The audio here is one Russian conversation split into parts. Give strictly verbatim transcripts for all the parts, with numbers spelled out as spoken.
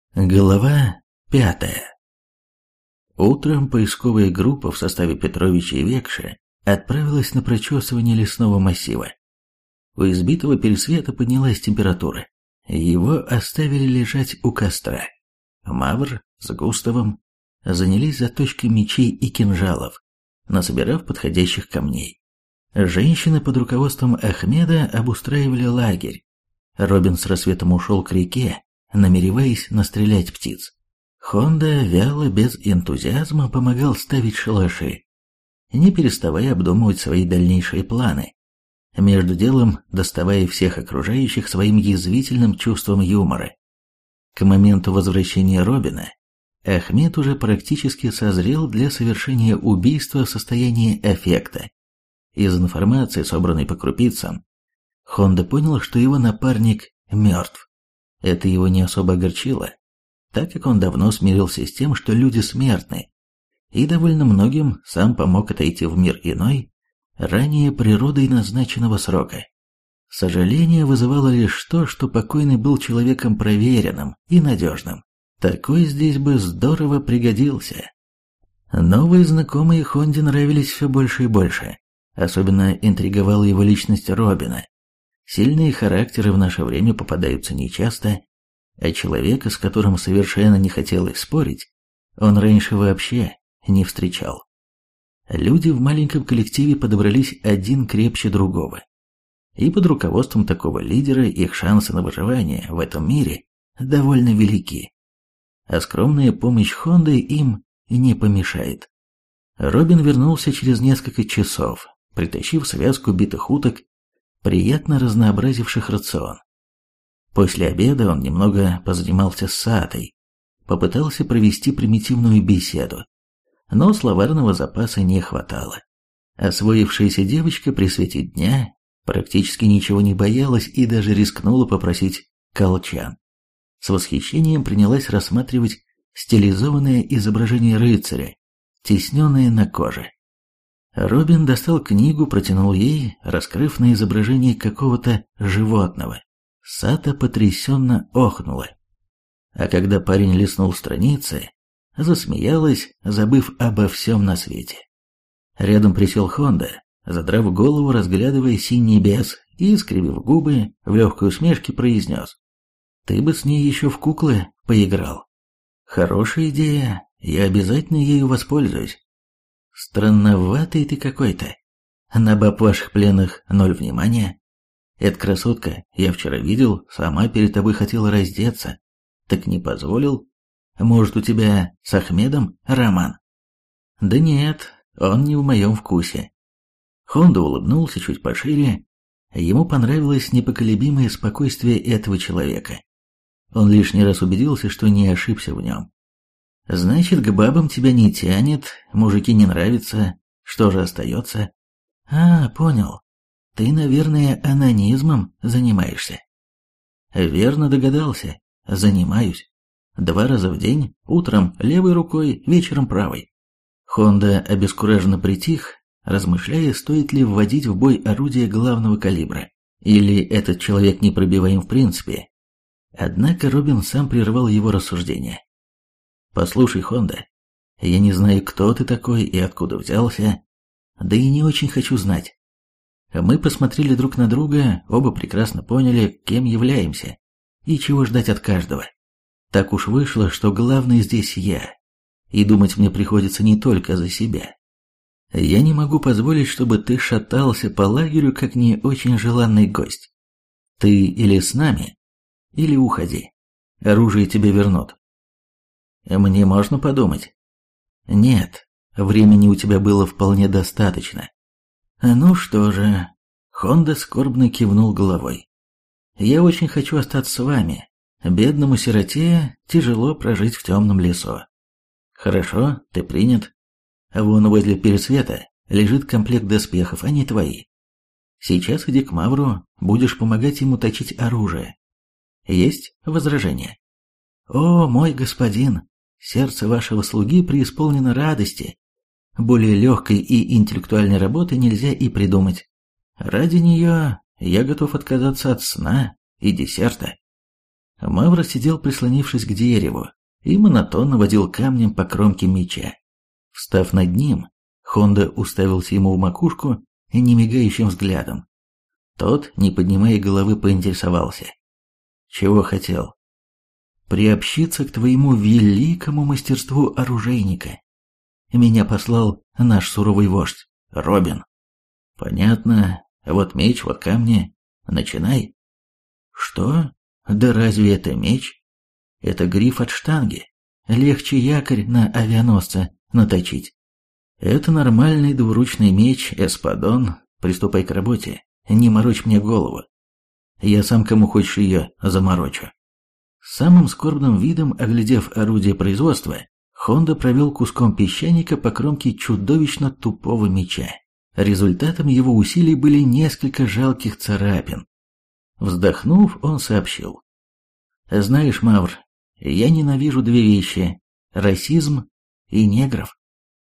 Глава пятая. Утром поисковая группа в составе Петровича и Векши отправилась на прочесывание лесного массива. У избитого Пересвета поднялась температура. Его оставили лежать у костра. Мавр с Густавом занялись заточкой мечей и кинжалов, насобирав подходящих камней. Женщины под руководством Ахмеда обустраивали лагерь. Робин с рассветом ушел к реке, намереваясь настрелять птиц. Хонда вяло, без энтузиазма помогал ставить шалаши, не переставая обдумывать свои дальнейшие планы, между делом доставая всех окружающих своим язвительным чувством юмора. К моменту возвращения Робина Ахмед уже практически созрел для совершения убийства в состоянии аффекта. Из информации, собранной по крупицам, Хонда понял, что его напарник мертв. Это его не особо огорчило, так как он давно смирился с тем, что люди смертны, и довольно многим сам помог отойти в мир иной, ранее природой назначенного срока. Сожаление вызывало лишь то, что покойный был человеком проверенным и надежным. Такой здесь бы здорово пригодился. Новые знакомые Хонде нравились все больше и больше. Особенно интриговала его личность Робина. Сильные характеры в наше время попадаются нечасто, а человека, с которым совершенно не хотелось спорить, он раньше вообще не встречал. Люди в маленьком коллективе подобрались один крепче другого. И под руководством такого лидера их шансы на выживание в этом мире довольно велики. А скромная помощь Хонды им не помешает. Робин вернулся через несколько часов, притащив связку битых уток, приятно разнообразивших рацион. После обеда он немного позанимался с Саатой, попытался провести примитивную беседу, но словарного запаса не хватало. Освоившаяся девочка при свете дня практически ничего не боялась и даже рискнула попросить колчан. С восхищением принялась рассматривать стилизованное изображение рыцаря, тисненное на коже. Робин достал книгу, протянул ей, раскрыв на изображении какого-то животного. Сата потрясенно охнула. А когда парень листнул страницы, засмеялась, забыв обо всем на свете. Рядом присел Хонда, задрав голову, разглядывая синий небес, и, скривив губы, в легкой усмешке произнес: «Ты бы с ней еще в куклы поиграл. Хорошая идея, я обязательно ею воспользуюсь. Странноватый ты какой-то. На баб ваших пленных ноль внимания. Эта красотка, я вчера видел, сама перед тобой хотела раздеться. Так не позволил. Может, у тебя с Ахмедом роман?» «Да нет, он не в моем вкусе». Хонда улыбнулся чуть пошире. Ему понравилось непоколебимое спокойствие этого человека. Он лишний раз убедился, что не ошибся в нем. «Значит, к бабам тебя не тянет, мужики не нравятся. Что же остается?» «А, понял. Ты, наверное, анонизмом занимаешься». «Верно догадался. Занимаюсь. Два раза в день, утром левой рукой, вечером правой». Хонда обескураженно притих, размышляя, стоит ли вводить в бой орудие главного калибра. Или этот человек непробиваем в принципе. Однако Робин сам прервал его рассуждения. «Послушай, Хонда, я не знаю, кто ты такой и откуда взялся, да и не очень хочу знать. Мы посмотрели друг на друга, оба прекрасно поняли, кем являемся и чего ждать от каждого. Так уж вышло, что главный здесь я, и думать мне приходится не только за себя. Я не могу позволить, чтобы ты шатался по лагерю, как не очень желанный гость. Ты или с нами, или уходи. Оружие тебе вернут». «Мне можно подумать?» «Нет, времени у тебя было вполне достаточно». «Ну что же...» Хонда скорбно кивнул головой. «Я очень хочу остаться с вами. Бедному сироте тяжело прожить в темном лесу». «Хорошо, ты принят. Вон возле Пересвета лежит комплект доспехов, они твои. Сейчас иди к Мавру, будешь помогать ему точить оружие. Есть возражения?» «О, мой господин, сердце вашего слуги преисполнено радости. Более легкой и интеллектуальной работы нельзя и придумать. Ради нее я готов отказаться от сна и десерта». Мавр сидел, прислонившись к дереву, и монотонно водил камнем по кромке меча. Встав над ним, Хонда уставился ему в макушку немигающим взглядом. Тот, не поднимая головы, поинтересовался. «Чего хотел?» «Приобщиться к твоему великому мастерству оружейника. Меня послал наш суровый вождь, Робин». «Понятно. Вот меч, вот камни. Начинай». «Что? Да разве это меч? Это гриф от штанги. Легче якорь на авианосце наточить. Это нормальный двуручный меч, эспадон. Приступай к работе. Не морочь мне голову. Я сам кому хочешь ее заморочу». Самым скорбным видом, оглядев орудие производства, Хонда провел куском песчаника по кромке чудовищно тупого меча. Результатом его усилий были несколько жалких царапин. Вздохнув, он сообщил. «Знаешь, Мавр, я ненавижу две вещи – расизм и негров».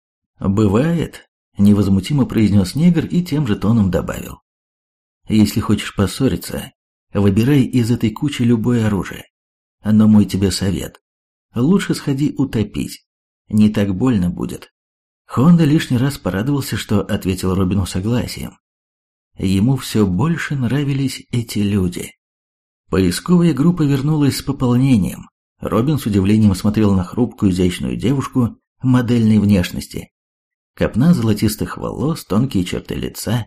«Бывает», – невозмутимо произнес негр и тем же тоном добавил. «Если хочешь поссориться, выбирай из этой кучи любое оружие. Но мой тебе совет – лучше сходи утопить, не так больно будет». Хонда лишний раз порадовался, что ответил Робину согласием. Ему все больше нравились эти люди. Поисковая группа вернулась с пополнением. Робин с удивлением смотрел на хрупкую изящную девушку модельной внешности. Копна золотистых волос, тонкие черты лица.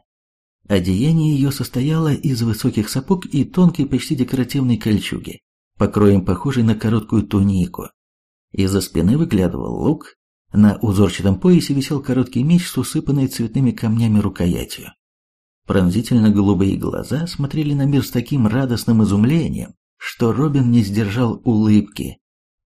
Одеяние ее состояло из высоких сапог и тонкой, почти декоративной кольчуги, покроем похожей на короткую тунику. Из-за спины выглядывал лук, на узорчатом поясе висел короткий меч с усыпанной цветными камнями рукоятью. Пронзительно-голубые глаза смотрели на мир с таким радостным изумлением, что Робин не сдержал улыбки.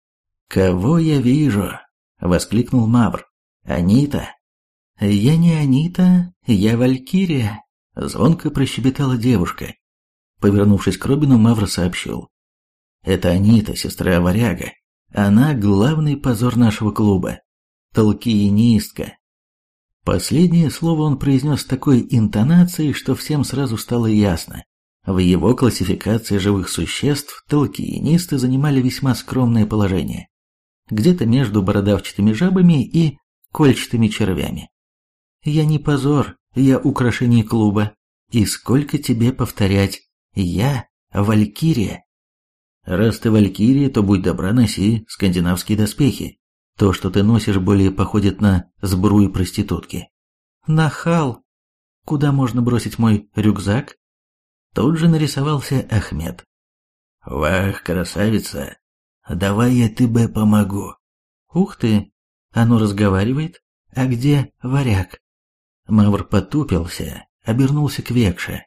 «Кого я вижу?» — воскликнул Мавр. «Анита?» «Я не Анита, я Валькирия», — звонко прощебетала девушка. Повернувшись к Робину, Мавр сообщил. «Это Анита, сестра Варяга. Она главный позор нашего клуба. Толкиенистка». Последнее слово он произнес с такой интонацией, что всем сразу стало ясно. В его классификации живых существ толкиенисты занимали весьма скромное положение. Где-то между бородавчатыми жабами и кольчатыми червями. «Я не позор, я украшение клуба. И сколько тебе повторять? Я Валькирия». «Раз ты Валькирия, то будь добра, носи скандинавские доспехи. То, что ты носишь, более походит на сбрую проститутки». «Нахал! Куда можно бросить мой рюкзак?» Тут же нарисовался Ахмед. «Вах, красавица! Давай я тебе помогу». «Ух ты! Оно разговаривает? А где Варяг?» Мавр потупился, обернулся к Векше.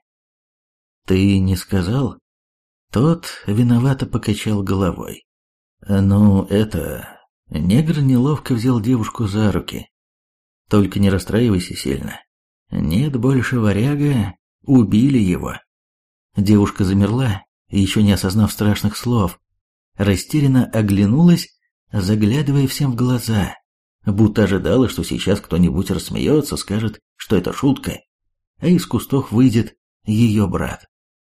«Ты не сказал?» Тот виновато покачал головой. «Ну, это...» Негр неловко взял девушку за руки. «Только не расстраивайся сильно. Нет больше Варяга, убили его». Девушка замерла, еще не осознав страшных слов. Растерянно оглянулась, заглядывая всем в глаза, будто ожидала, что сейчас кто-нибудь рассмеется, скажет, что это шутка, а из кустов выйдет ее брат.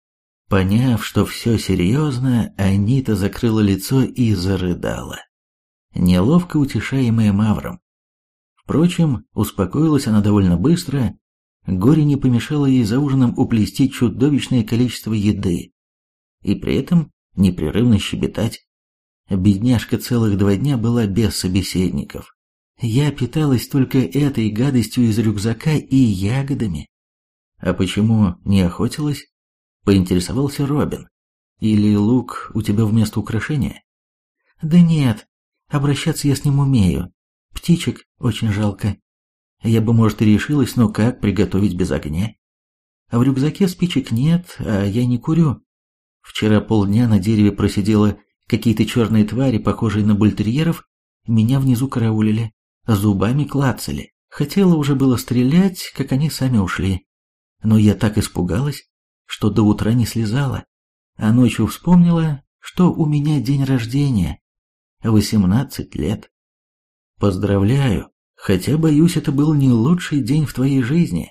Поняв, что все серьезно, Анита закрыла лицо и зарыдала, неловко утешаемая Мавром. Впрочем, успокоилась она довольно быстро, горе не помешало ей за ужином уплести чудовищное количество еды и при этом непрерывно щебетать. Бедняжка целых два дня была без собеседников. Я питалась только этой гадостью из рюкзака и ягодами. А почему не охотилась? Поинтересовался Робин. Или лук у тебя вместо украшения? Да нет, обращаться я с ним умею. Птичек очень жалко. Я бы, может, и решилась, но как приготовить без огня? А в рюкзаке спичек нет, а я не курю. Вчера полдня на дереве просидела какие-то черные твари, похожие на бультерьеров, меня внизу караулили, зубами клацали. Хотела уже было стрелять, как они сами ушли. Но я так испугалась, что до утра не слезала, а ночью вспомнила, что у меня день рождения. Восемнадцать лет. Поздравляю, хотя, боюсь, это был не лучший день в твоей жизни.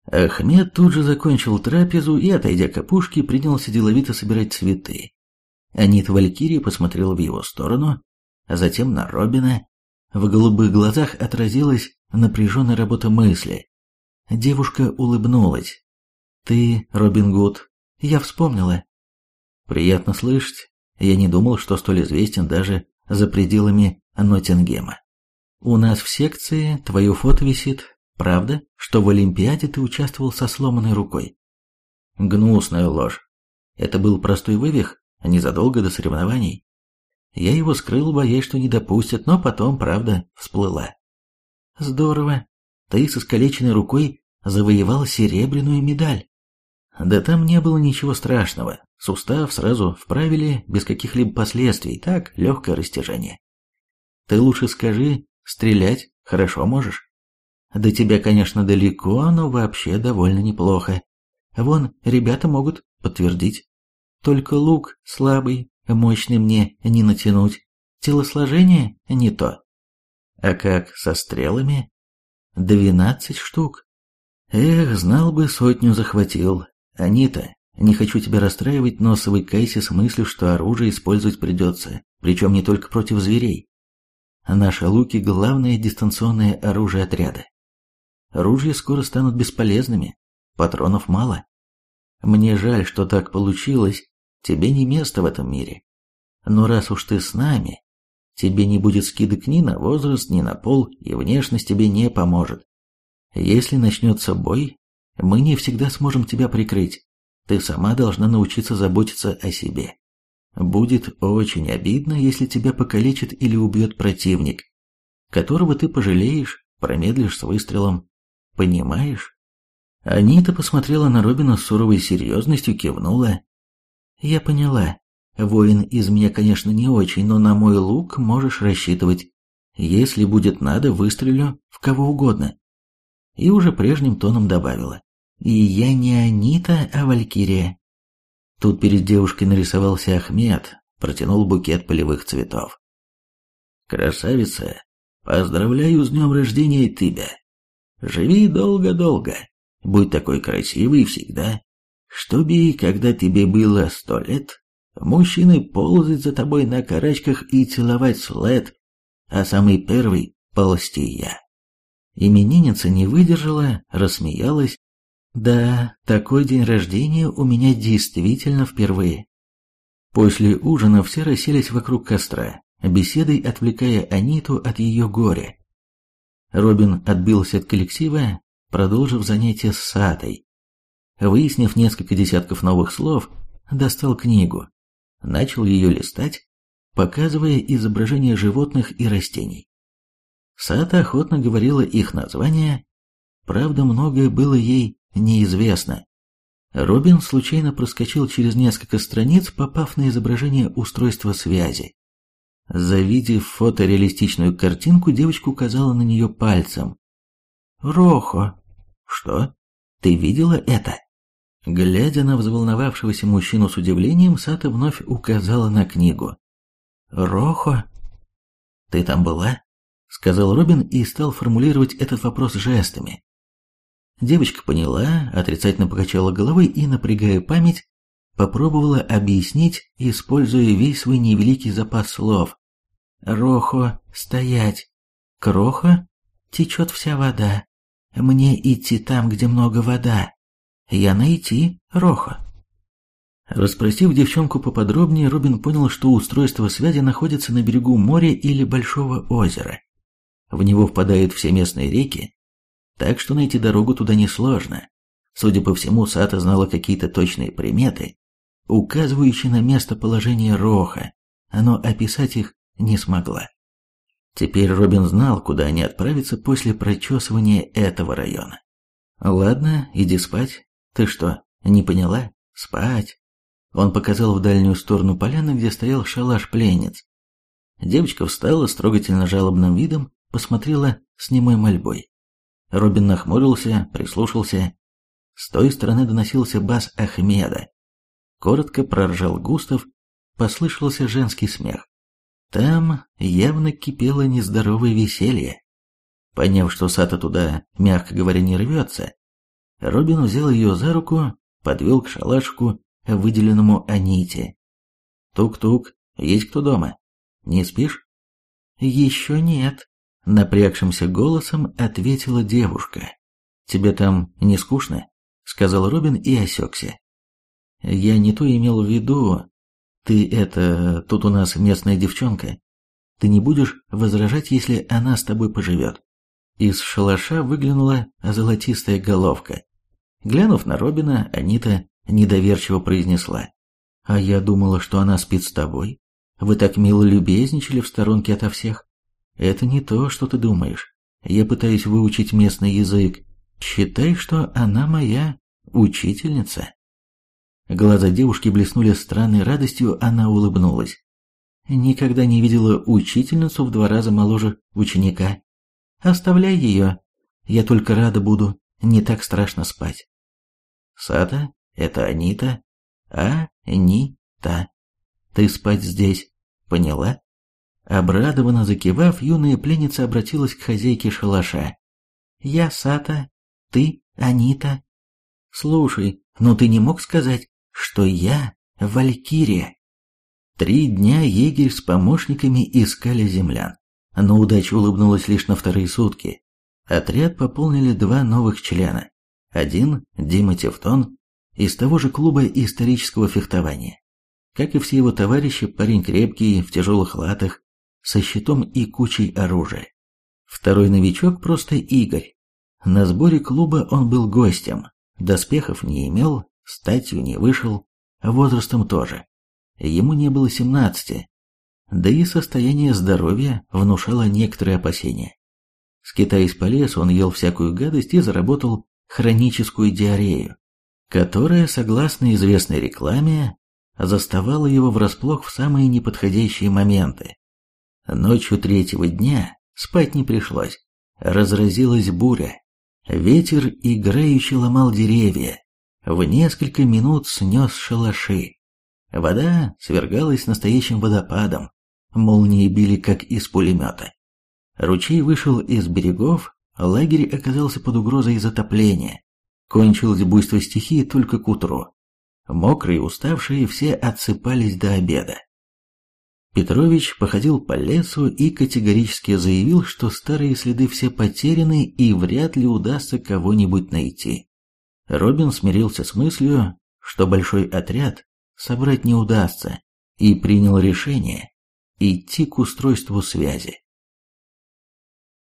Ахмед тут же закончил трапезу и, отойдя к опушке, принялся деловито собирать цветы. Анита Валькирия посмотрела в его сторону, а затем на Робина. В голубых глазах отразилась напряженная работа мысли. Девушка улыбнулась. «Ты, Робин Гуд, я вспомнила». «Приятно слышать. Я не думал, что столь известен даже за пределами Ноттингема. У нас в секции твое фото висит. Правда, что в Олимпиаде ты участвовал со сломанной рукой?» «Гнусная ложь. Это был простой вывих, незадолго до соревнований. Я его скрыл, боясь, что не допустят, но потом правда всплыла». «Здорово. Ты с искалеченной рукой завоевал серебряную медаль». «Да там не было ничего страшного. Сустав сразу вправили без каких-либо последствий, так, легкое растяжение. Ты лучше скажи, стрелять хорошо можешь?» «До тебя, конечно, далеко, но вообще довольно неплохо. Вон, ребята могут подтвердить. Только лук слабый, мощный мне не натянуть. Телосложение не то». «А как со стрелами?» «Двенадцать штук». «Эх, знал бы, сотню захватил. Анита, не хочу тебя расстраивать, но свыкайся с мыслью, что оружие использовать придется, причем не только против зверей. Наши луки – главное дистанционное оружие отряда. Ружья скоро станут бесполезными, патронов мало. Мне жаль, что так получилось, тебе не место в этом мире. Но раз уж ты с нами, тебе не будет скидок ни на возраст, ни на пол, и внешность тебе не поможет. Если начнется бой, мы не всегда сможем тебя прикрыть. Ты сама должна научиться заботиться о себе. Будет очень обидно, если тебя покалечит или убьет противник, которого ты пожалеешь, промедлишь с выстрелом. Понимаешь?» Анита посмотрела на Робина с суровой серьезностью, кивнула. «Я поняла. Воин из меня, конечно, не очень, но на мой лук можешь рассчитывать. Если будет надо, выстрелю в кого угодно». И уже прежним тоном добавила. «И я не Анита, а Валькирия». Тут перед девушкой нарисовался Ахмед, протянул букет полевых цветов. «Красавица, поздравляю с днем рождения тебя. Живи долго-долго, будь такой красивой всегда, чтобы, когда тебе было сто лет, мужчины ползать за тобой на карачках и целовать след, а самый первый ползти я». Именинница не выдержала, рассмеялась. «Да, такой день рождения у меня действительно впервые». После ужина все расселись вокруг костра, беседой отвлекая Аниту от ее горя. Робин отбился от коллектива, продолжив занятие с Сатой. Выяснив несколько десятков новых слов, достал книгу, начал ее листать, показывая изображения животных и растений. Сата охотно говорила их названия, правда, многое было ей неизвестно. Робин случайно проскочил через несколько страниц, попав на изображение устройства связи. Завидев фотореалистичную картинку, девочка указала на нее пальцем. «Рохо!» «Что? Ты видела это?» Глядя на взволновавшегося мужчину с удивлением, Сата вновь указала на книгу. «Рохо?» «Ты там была?» — сказал Робин и стал формулировать этот вопрос жестами. Девочка поняла, отрицательно покачала головой и, напрягая память, попробовала объяснить, используя весь свой невеликий запас слов. «Рохо, стоять! Крохо, течет вся вода. Мне идти там, где много вода. Я найти, Рохо». Расспросив девчонку поподробнее, Робин понял, что устройство связи находится на берегу моря или большого озера. В него впадают все местные реки, так что найти дорогу туда несложно. Судя по всему, Сата знала какие-то точные приметы, указывающие на местоположение Роха, но описать их не смогла. Теперь Робин знал, куда они отправятся после прочесывания этого района. «Ладно, иди спать. Ты что, не поняла? Спать!» Он показал в дальнюю сторону поляны, где стоял шалаш пленниц. Девочка встала с трогательно жалобным видом, посмотрела с немой мольбой. Робин нахмурился, прислушался. С той стороны доносился бас Ахмеда. Коротко проржал Густав, послышался женский смех. Там явно кипело нездоровое веселье. Поняв, что Сата туда, мягко говоря, не рвется, Робин взял ее за руку, подвел к шалашку, выделенному Аните. Тук-тук, есть кто дома? Не спишь? Еще нет, напрягшимся голосом ответила девушка. Тебе там не скучно? Сказал Робин и осекся. Я не то имел в виду. Ты это, тут у нас местная девчонка. Ты не будешь возражать, если она с тобой поживет? Из шалаша выглянула золотистая головка. Глянув на Робина, Анита недоверчиво произнесла. А я думала, что она спит с тобой. Вы так мило любезничали в сторонке ото всех. Это не то, что ты думаешь. Я пытаюсь выучить местный язык. Считай, что она моя учительница. Глаза девушки блеснули странной радостью, она улыбнулась. Никогда не видела учительницу в два раза моложе ученика. Оставляй ее. Я только рада буду. Не так страшно спать. Сата, это Анита. А-ни-та. Ты спать здесь. Поняла? Обрадованно закивав, юная пленница обратилась к хозяйке шалаша. Я Сата, ты Анита. Слушай, ну ты не мог сказать, что я Валькирия? Три дня егерь с помощниками искали землян, но удача улыбнулась лишь на вторые сутки. Отряд пополнили два новых члена. Один – Дима Тевтон, из того же клуба исторического фехтования. Как и все его товарищи, парень крепкий, в тяжелых латах, со щитом и кучей оружия. Второй новичок просто Игорь. На сборе клуба он был гостем, доспехов не имел, статью не вышел, возрастом тоже. Ему не было семнадцати, да и состояние здоровья внушало некоторые опасения. Скитаясь по лесу, он ел всякую гадость и заработал хроническую диарею, которая, согласно известной рекламе, заставала его врасплох в самые неподходящие моменты. Ночью третьего дня спать не пришлось. Разразилась буря. Ветер играючи ломал деревья. В несколько минут снес шалаши. Вода свергалась настоящим водопадом. Молнии били, как из пулемета. Ручей вышел из берегов, лагерь оказался под угрозой затопления. Кончилось буйство стихии только к утру. Мокрые и уставшие все отсыпались до обеда. Петрович походил по лесу и категорически заявил, что старые следы все потеряны и вряд ли удастся кого-нибудь найти. Робин смирился с мыслью, что большой отряд собрать не удастся, и принял решение идти к устройству связи.